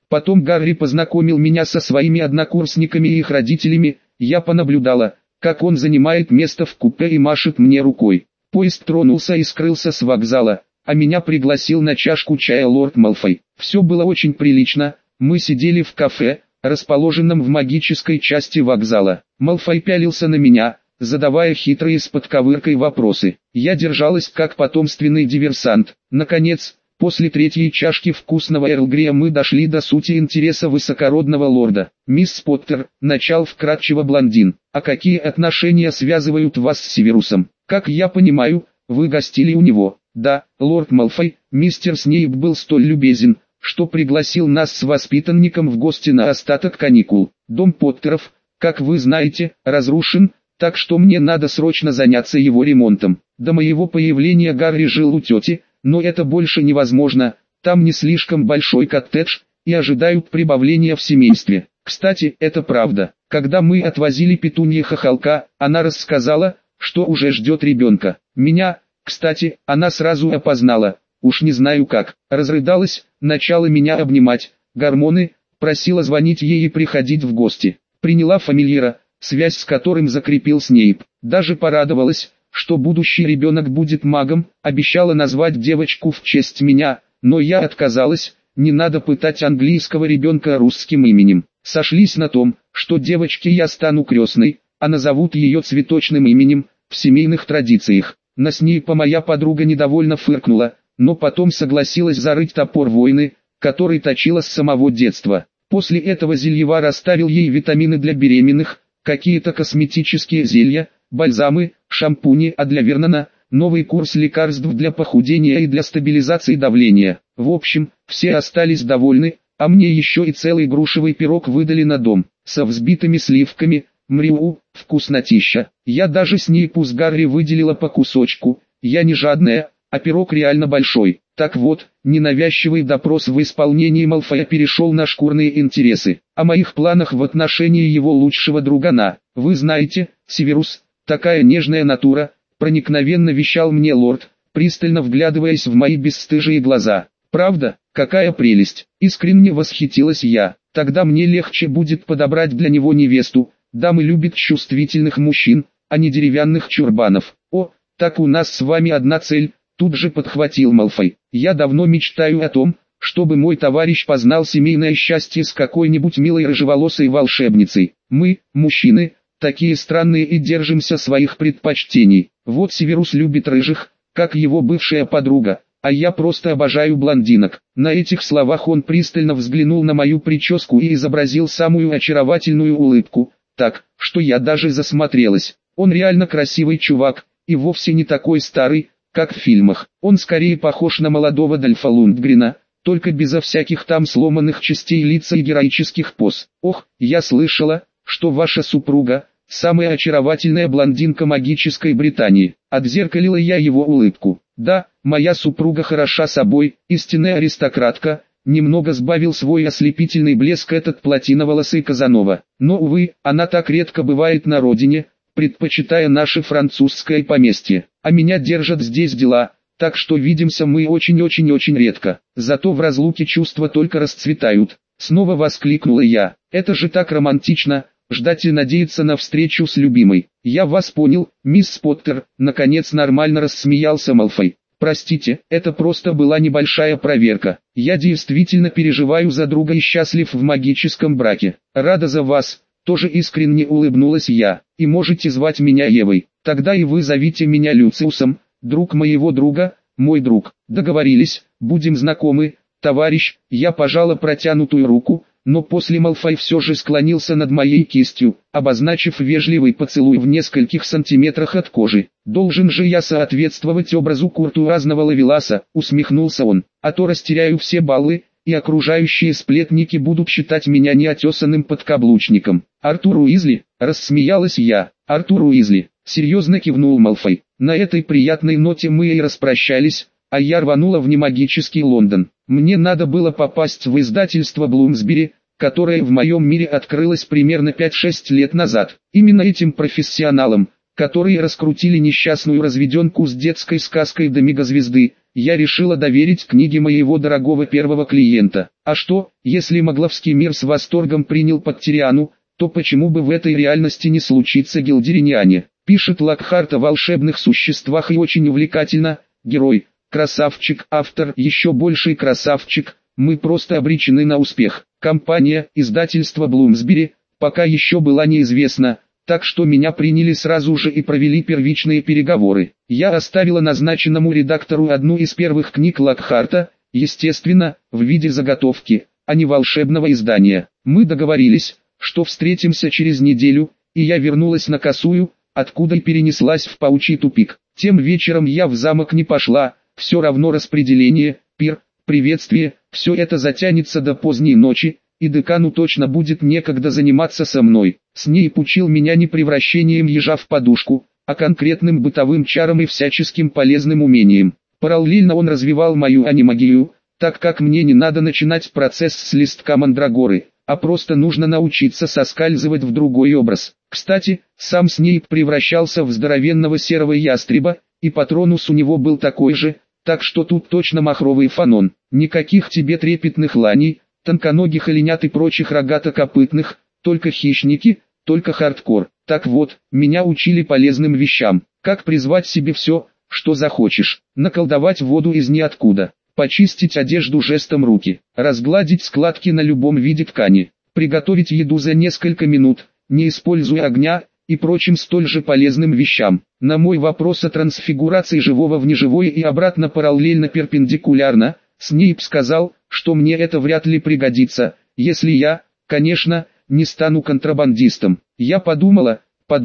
Потом Гарри познакомил меня со своими однокурсниками и их родителями, я понаблюдала, как он занимает место в купе и машет мне рукой. Поезд тронулся и скрылся с вокзала, а меня пригласил на чашку чая лорд Малфой. Все было очень прилично, мы сидели в кафе, расположенном в магической части вокзала. Малфой пялился на меня, задавая хитрые с подковыркой вопросы. Я держалась как потомственный диверсант. Наконец, после третьей чашки вкусного Эрл-Грея мы дошли до сути интереса высокородного лорда. «Мисс Поттер», — начал вкратчиво блондин, — «а какие отношения связывают вас с Северусом? Как я понимаю, вы гостили у него?» «Да, лорд Малфой, мистер Снейп был столь любезен, что пригласил нас с воспитанником в гости на остаток каникул. Дом Поттеров, как вы знаете, разрушен, так что мне надо срочно заняться его ремонтом. До моего появления Гарри жил у тети, но это больше невозможно, там не слишком большой коттедж, и ожидают прибавления в семействе. Кстати, это правда. Когда мы отвозили Петунье хохолка, она рассказала, что уже ждет ребенка. Меня, кстати, она сразу опознала, уж не знаю как, разрыдалась, начала меня обнимать, гормоны, просила звонить ей и приходить в гости. Приняла фамильяра, связь с которым закрепил Снейп. Даже порадовалась, что будущий ребенок будет магом, обещала назвать девочку в честь меня, но я отказалась, не надо пытать английского ребенка русским именем. Сошлись на том, что девочке я стану крестной, а назовут ее цветочным именем, в семейных традициях. На Снейпа моя подруга недовольно фыркнула, но потом согласилась зарыть топор войны, который точила с самого детства. После этого Зельевар оставил ей витамины для беременных, какие-то косметические зелья, бальзамы, шампуни, а для Вернона – новый курс лекарств для похудения и для стабилизации давления. В общем, все остались довольны, а мне еще и целый грушевый пирог выдали на дом, со взбитыми сливками, мрю, вкуснотища. Я даже Снейпу с Гарри выделила по кусочку, я не жадная, а пирог реально большой. Так вот, ненавязчивый допрос в исполнении Малфоя перешел на шкурные интересы. О моих планах в отношении его лучшего другана. Вы знаете, Северус, такая нежная натура, проникновенно вещал мне лорд, пристально вглядываясь в мои бесстыжие глаза. Правда, какая прелесть, искренне восхитилась я. Тогда мне легче будет подобрать для него невесту. Дамы любят чувствительных мужчин, а не деревянных чурбанов. О, так у нас с вами одна цель. Тут же подхватил Малфой. Я давно мечтаю о том, чтобы мой товарищ познал семейное счастье с какой-нибудь милой рыжеволосой волшебницей. Мы, мужчины, такие странные и держимся своих предпочтений. Вот Северус любит рыжих, как его бывшая подруга, а я просто обожаю блондинок. На этих словах он пристально взглянул на мою прическу и изобразил самую очаровательную улыбку, так, что я даже засмотрелась. Он реально красивый чувак, и вовсе не такой старый, как в фильмах. Он скорее похож на молодого Дольфа Лундгрена, только безо всяких там сломанных частей лица и героических поз. Ох, я слышала, что ваша супруга – самая очаровательная блондинка магической Британии. Отзеркалила я его улыбку. Да, моя супруга хороша собой, истинная аристократка. Немного сбавил свой ослепительный блеск этот платиноволосый Казанова. Но, увы, она так редко бывает на родине, предпочитая наше французское поместье. А меня держат здесь дела, так что видимся мы очень-очень-очень редко. Зато в разлуке чувства только расцветают. Снова воскликнула я. Это же так романтично, ждать и надеяться на встречу с любимой. Я вас понял, мисс Поттер, наконец нормально рассмеялся Малфой. Простите, это просто была небольшая проверка. Я действительно переживаю за друга и счастлив в магическом браке. Рада за вас. Тоже искренне улыбнулась я. И можете звать меня Евой. Тогда и вы зовите меня Люциусом, друг моего друга, мой друг. Договорились, будем знакомы, товарищ. Я пожала протянутую руку, но после Малфой все же склонился над моей кистью, обозначив вежливый поцелуй в нескольких сантиметрах от кожи. Должен же я соответствовать образу куртуазного ловеласа, усмехнулся он, а то растеряю все баллы, и окружающие сплетники будут считать меня неотесанным подкаблучником. Артур Уизли, рассмеялась я. Артур Уизли, серьезно кивнул Малфой. На этой приятной ноте мы и распрощались, а я рванула в немагический Лондон. Мне надо было попасть в издательство Блумсбери, которое в моем мире открылось примерно 5-6 лет назад. Именно этим профессионалам, которые раскрутили несчастную разведенку с детской сказкой до мегазвезды, я решила доверить книги моего дорогого первого клиента. А что, если Могловский мир с восторгом принял Поттериану, то почему бы в этой реальности не случиться Гилдериниане? Пишет Локхарт о волшебных существах и очень увлекательно. Герой, красавчик, автор, еще больший красавчик. Мы просто обречены на успех. Компания, издательство Блумсбери, пока еще была неизвестна, так что меня приняли сразу же и провели первичные переговоры. Я оставила назначенному редактору одну из первых книг Локхарта, естественно, в виде заготовки, а не волшебного издания. Мы договорились, что встретимся через неделю, и я вернулась на Косую, откуда и перенеслась в паучий тупик. Тем вечером я в замок не пошла, все равно распределение, пир, приветствие, все это затянется до поздней ночи, и декану точно будет некогда заниматься со мной. Снейп учил меня не превращением ежа в подушку, а конкретным бытовым чаром и всяческим полезным умением. Параллельно он развивал мою анимагию, так как мне не надо начинать процесс с листка мандрагоры, а просто нужно научиться соскальзывать в другой образ. Кстати, сам Снейп превращался в здоровенного серого ястреба, и патронус у него был такой же, так что тут точно махровый фанон. Никаких тебе трепетных ланей, тонконогих оленят и прочих рогато-копытных, только хищники, только хардкор. Так вот, меня учили полезным вещам, как призвать себе все, что захочешь, наколдовать воду из ниоткуда, почистить одежду жестом руки, разгладить складки на любом виде ткани, приготовить еду за несколько минут, не используя огня, и прочим столь же полезным вещам. На мой вопрос о трансфигурации живого в неживое и обратно параллельно перпендикулярно, Снейп сказал, что мне это вряд ли пригодится, если я, конечно, не стану контрабандистом. Я подумала,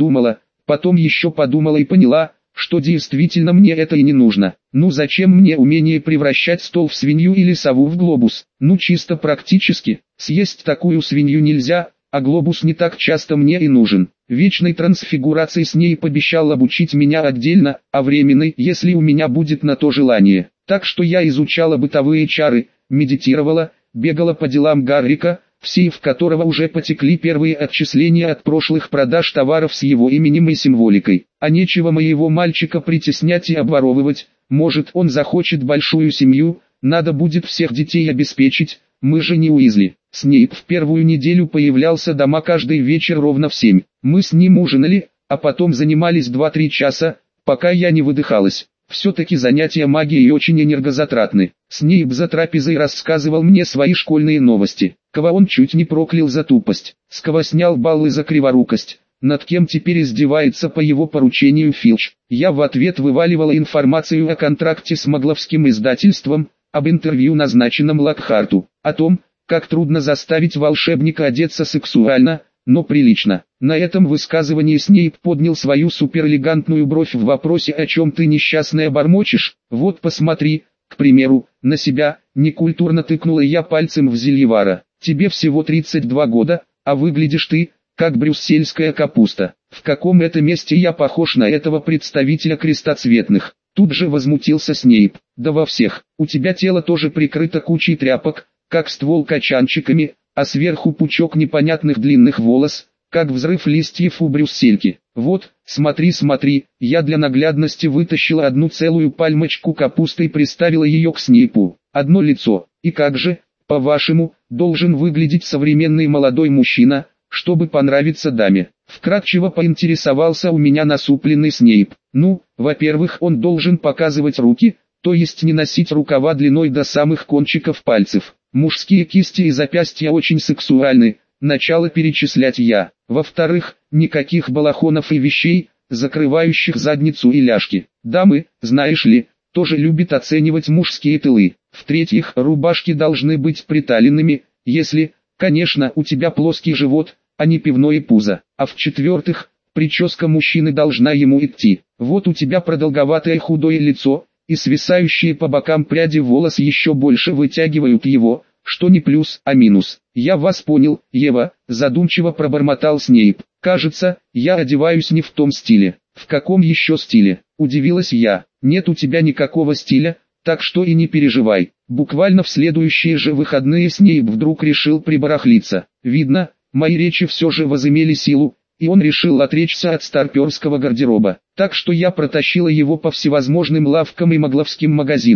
потом еще подумала и поняла, что действительно мне это и не нужно. Ну зачем мне умение превращать стол в свинью или сову в глобус? Ну чисто практически, съесть такую свинью нельзя, а глобус не так часто мне и нужен. Вечной трансфигурацией Снейп обещал обучить меня отдельно, а временной, если у меня будет на то желание. Так что я изучала бытовые чары, медитировала, бегала по делам Гаррика, в сейф которого уже потекли первые отчисления от прошлых продаж товаров с его именем и символикой. А нечего моего мальчика притеснять и обворовывать, может он захочет большую семью, надо будет всех детей обеспечить, мы же не Уизли. Снейп в первую неделю появлялся дома каждый вечер ровно в 7. Мы с ним ужинали, а потом занимались 2-3 часа, пока я не выдыхалась. Все-таки занятия магией очень энергозатратны. Снейп за трапезой рассказывал мне свои школьные новости. Кого он чуть не проклял за тупость, с кого снял баллы за криворукость, над кем теперь издевается по его поручению Филч. Я в ответ вываливала информацию о контракте с Могловским издательством, об интервью назначенном Локхарту, о том, как трудно заставить волшебника одеться сексуально, но прилично. На этом высказывании Снейп поднял свою суперэлегантную бровь в вопросе: о чем ты, несчастная, бормочешь? Вот посмотри, к примеру, на себя. Некультурно тыкнула я пальцем в Зельевара. Тебе всего 32 года, а выглядишь ты, как брюссельская капуста. В каком это месте я похож на этого представителя крестоцветных? Тут же возмутился Снейп. Да во всех. У тебя тело тоже прикрыто кучей тряпок, как ствол качанчиками, а сверху пучок непонятных длинных волос, как взрыв листьев у брюссельки. Вот, смотри, я для наглядности вытащила одну целую пальмочку капусты и приставила ее к Снейпу. Одно лицо. И как же, по-вашему, должен выглядеть современный молодой мужчина, чтобы понравиться даме? Вкратчиво поинтересовался у меня насупленный Снейп. Ну, во-первых, он должен показывать руки, то есть не носить рукава длиной до самых кончиков пальцев. Мужские кисти и запястья очень сексуальны, начала перечислять я. Во-вторых, никаких балахонов и вещей, закрывающих задницу и ляжки. Дамы, знаешь ли, тоже любят оценивать мужские тылы. В-третьих, рубашки должны быть приталенными, если, конечно, у тебя плоский живот, а не пивное пузо. А в-четвертых, прическа мужчины должна ему идти. Вот у тебя продолговатое худое лицо, и свисающие по бокам пряди волос еще больше вытягивают его, что не плюс, а минус. Я вас понял, Ева, задумчиво пробормотал Снейп. Кажется, я одеваюсь не в том стиле. В каком еще стиле? Удивилась я. Нет у тебя никакого стиля, так что и не переживай. Буквально в следующие же выходные Снейп вдруг решил прибарахлиться. Видно, мои речи все же возымели силу, и он решил отречься от старперского гардероба. Так что я протащила его по всевозможным лавкам и могловским магазинам.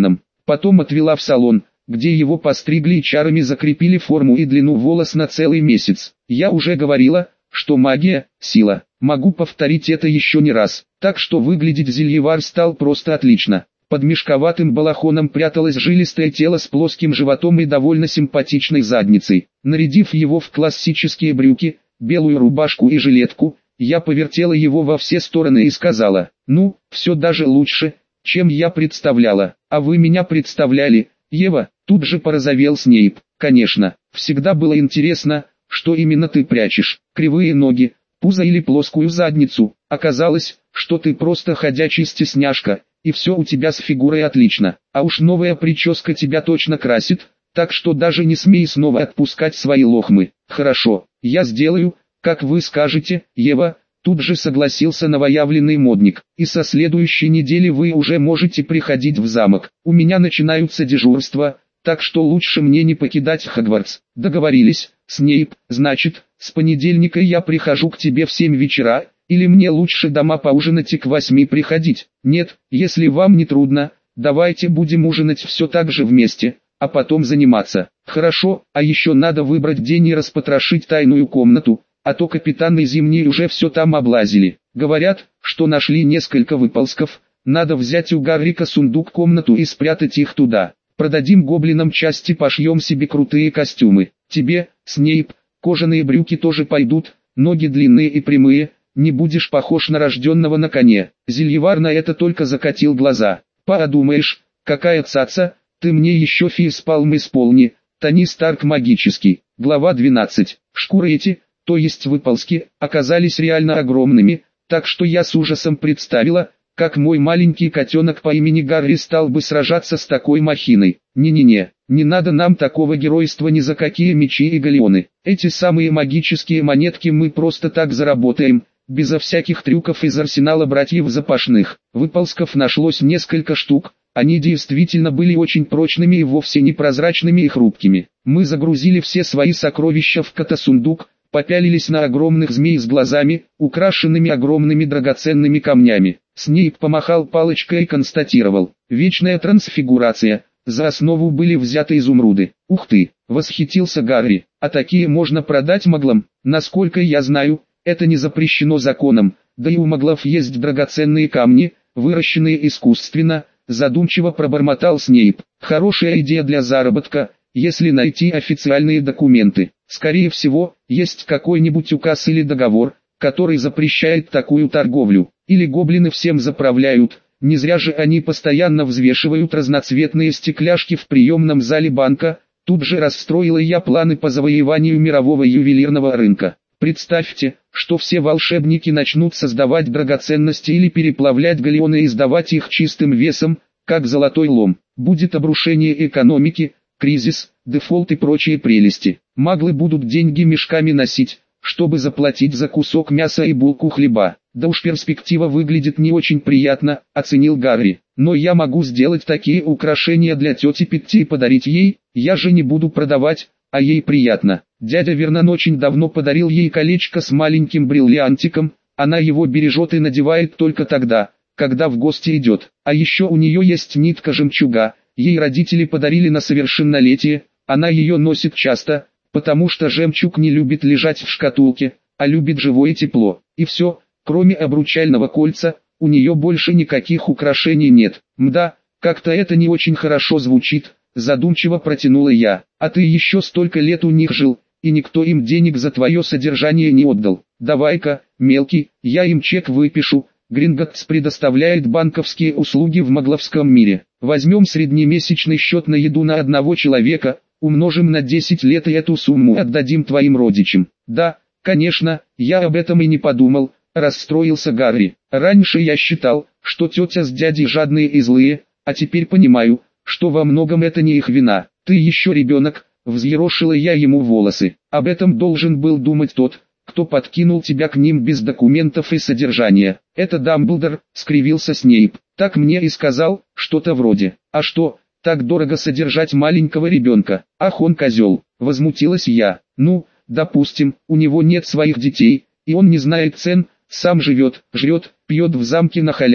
Потом отвела в салон, где его постригли и чарами закрепили форму и длину волос на целый месяц. Я уже говорила, что магия – сила. Могу повторить это еще не раз. Так что выглядеть Зельевар стал просто отлично. Под мешковатым балахоном пряталось жилистое тело с плоским животом и довольно симпатичной задницей. Нарядив его в классические брюки, белую рубашку и жилетку, я повертела его во все стороны и сказала: «Ну, все даже лучше, чем я представляла. А вы меня представляли, Ева?» Тут же порозовел Снейп. «Конечно, всегда было интересно, что именно ты прячешь. Кривые ноги, пузо или плоскую задницу. Оказалось, что ты просто ходячий стесняшка, и все у тебя с фигурой отлично. А уж новая прическа тебя точно красит, так что даже не смей снова отпускать свои лохмы». «Хорошо, я сделаю, как вы скажете, Ева», тут же согласился новоявленный модник. «И со следующей недели вы уже можете приходить в замок. У меня начинаются дежурства, так что лучше мне не покидать Хогвартс». «Договорились, Снейп. Значит, с понедельника я прихожу к тебе в 7 вечера, или мне лучше дома поужинать и к 8 приходить?» «Нет, если вам не трудно, давайте будем ужинать все так же вместе, а потом заниматься». «Хорошо, а еще надо выбрать день и распотрошить тайную комнату, а то капитан и Зимний уже все там облазили. Говорят, что нашли несколько выползков, надо взять у Гаррика сундук-комнату и спрятать их туда. Продадим гоблинам части, пошьем себе крутые костюмы. Тебе, Снейп, кожаные брюки тоже пойдут, ноги длинные и прямые, не будешь похож на рожденного на коне». Зельевар на это только закатил глаза. «Подумаешь, какая цаца, ты мне еще фейспалм исполни». Тони Старк магический. Глава 12. Шкуры эти, то есть выползки, оказались реально огромными, так что я с ужасом представила, как мой маленький котенок по имени Гарри стал бы сражаться с такой махиной. Не-не-не, не надо нам такого геройства ни за какие мечи и галеоны. Эти самые магические монетки мы просто так заработаем, безо всяких трюков из арсенала братьев Запашных. Выползков нашлось несколько штук, они действительно были очень прочными и вовсе не прозрачными и хрупкими. Мы загрузили все свои сокровища в котосундук, попялились на огромных змей с глазами, украшенными огромными драгоценными камнями. Снейп помахал палочкой и констатировал: «Вечная трансфигурация, за основу были взяты изумруды». «Ух ты!» — восхитился Гарри. «А такие можно продать маглам?» «Насколько я знаю, это не запрещено законом, да и у маглов есть драгоценные камни, выращенные искусственно», — задумчиво пробормотал Снейп. «Хорошая идея для заработка, если найти официальные документы. Скорее всего, есть какой-нибудь указ или договор, который запрещает такую торговлю. Или гоблины всем заправляют, не зря же они постоянно взвешивают разноцветные стекляшки в приемном зале банка». Тут же расстроила я планы по завоеванию мирового ювелирного рынка. Представьте, что все волшебники начнут создавать драгоценности или переплавлять галеоны и сдавать их чистым весом, как золотой лом. Будет обрушение экономики, кризис, дефолт и прочие прелести. Маглы будут деньги мешками носить, чтобы заплатить за кусок мяса и булку хлеба. «Да уж перспектива выглядит не очень приятно», — оценил Гарри. «Но я могу сделать такие украшения для тети Питти и подарить ей, я же не буду продавать, а ей приятно. Дядя Вернон очень давно подарил ей колечко с маленьким бриллиантиком, она его бережет и надевает только тогда, когда в гости идет. А еще у нее есть нитка жемчуга, ей родители подарили на совершеннолетие, она ее носит часто, потому что жемчуг не любит лежать в шкатулке, а любит живое тепло. И все, кроме обручального кольца, у нее больше никаких украшений нет». «Мда, как-то это не очень хорошо звучит», — задумчиво протянула я. «А ты еще столько лет у них жил, и никто им денег за твое содержание не отдал. Давай-ка, мелкий, я им чек выпишу». Гринготтс предоставляет банковские услуги в магловском мире. Возьмем среднемесячный счет на еду на одного человека, умножим на 10 лет и эту сумму отдадим твоим родичам. «Да, конечно, я об этом и не подумал», — расстроился Гарри. «Раньше я считал, что тетя с дядей жадные и злые, а теперь понимаю, что во многом это не их вина. Ты еще ребенок», — взъерошила я ему волосы. «Об этом должен был думать тот, кто подкинул тебя к ним без документов и содержания». «Это Дамблдор», — скривился Снейп. «Так мне и сказал, что-то вроде. А что, так дорого содержать маленького ребенка?» «Ах, он козел», — возмутилась я. «Ну, допустим, у него нет своих детей, и он не знает цен, сам живет, жрет, пьет в замке на халяву,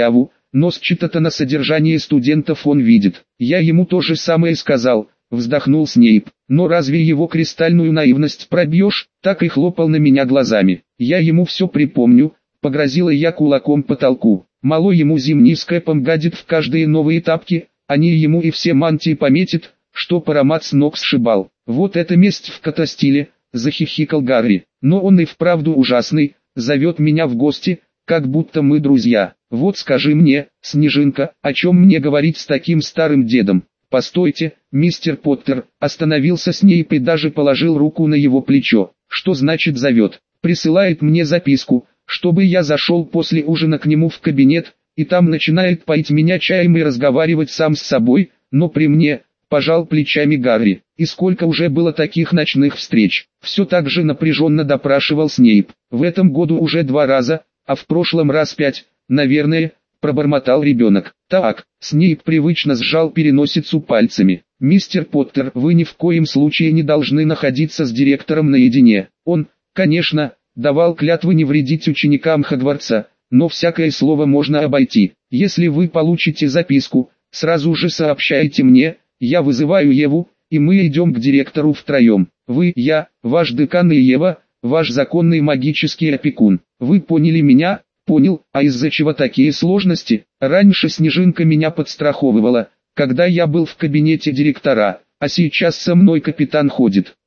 но счета-то на содержание студентов он видит. Я ему то же самое сказал, вздохнул Снейп. Но разве его кристальную наивность пробьешь? Так и хлопал на меня глазами. Я ему все припомню, погрозила я кулаком потолку. Мало ему зимний скэпом гадит в каждые новые тапки, они ему и все мантии пометят, что аромат с ног сшибал. Вот это месть в катастиле, захихикал Гарри. Но он и вправду ужасный, зовет меня в гости, как будто мы друзья. Вот скажи мне, Снежинка, о чем мне говорить с таким старым дедом? Постойте, мистер Поттер, остановился Снейп и даже положил руку на его плечо. Что значит зовет? Присылает мне записку, чтобы я зашел после ужина к нему в кабинет, и там начинает поить меня чаем и разговаривать сам с собой, но при мне, пожал плечами Гарри. И сколько уже было таких ночных встреч? Все так же напряженно допрашивал Снейп. В этом году уже 2 раза, а в прошлом раз 5, наверное, пробормотал ребенок. Так, Снейп привычно сжал переносицу пальцами. Мистер Поттер, вы ни в коем случае не должны находиться с директором наедине. Он, конечно, давал клятвы не вредить ученикам Хогвартса, но всякое слово можно обойти. Если вы получите записку, сразу же сообщайте мне, я вызываю Еву, и мы идем к директору втроем. Вы, я, ваш декан и Ева, ваш законный магический опекун. Вы поняли меня? Понял, а из-за чего такие сложности? Раньше Снежинка меня подстраховывала, когда я был в кабинете директора, а сейчас со мной капитан ходит.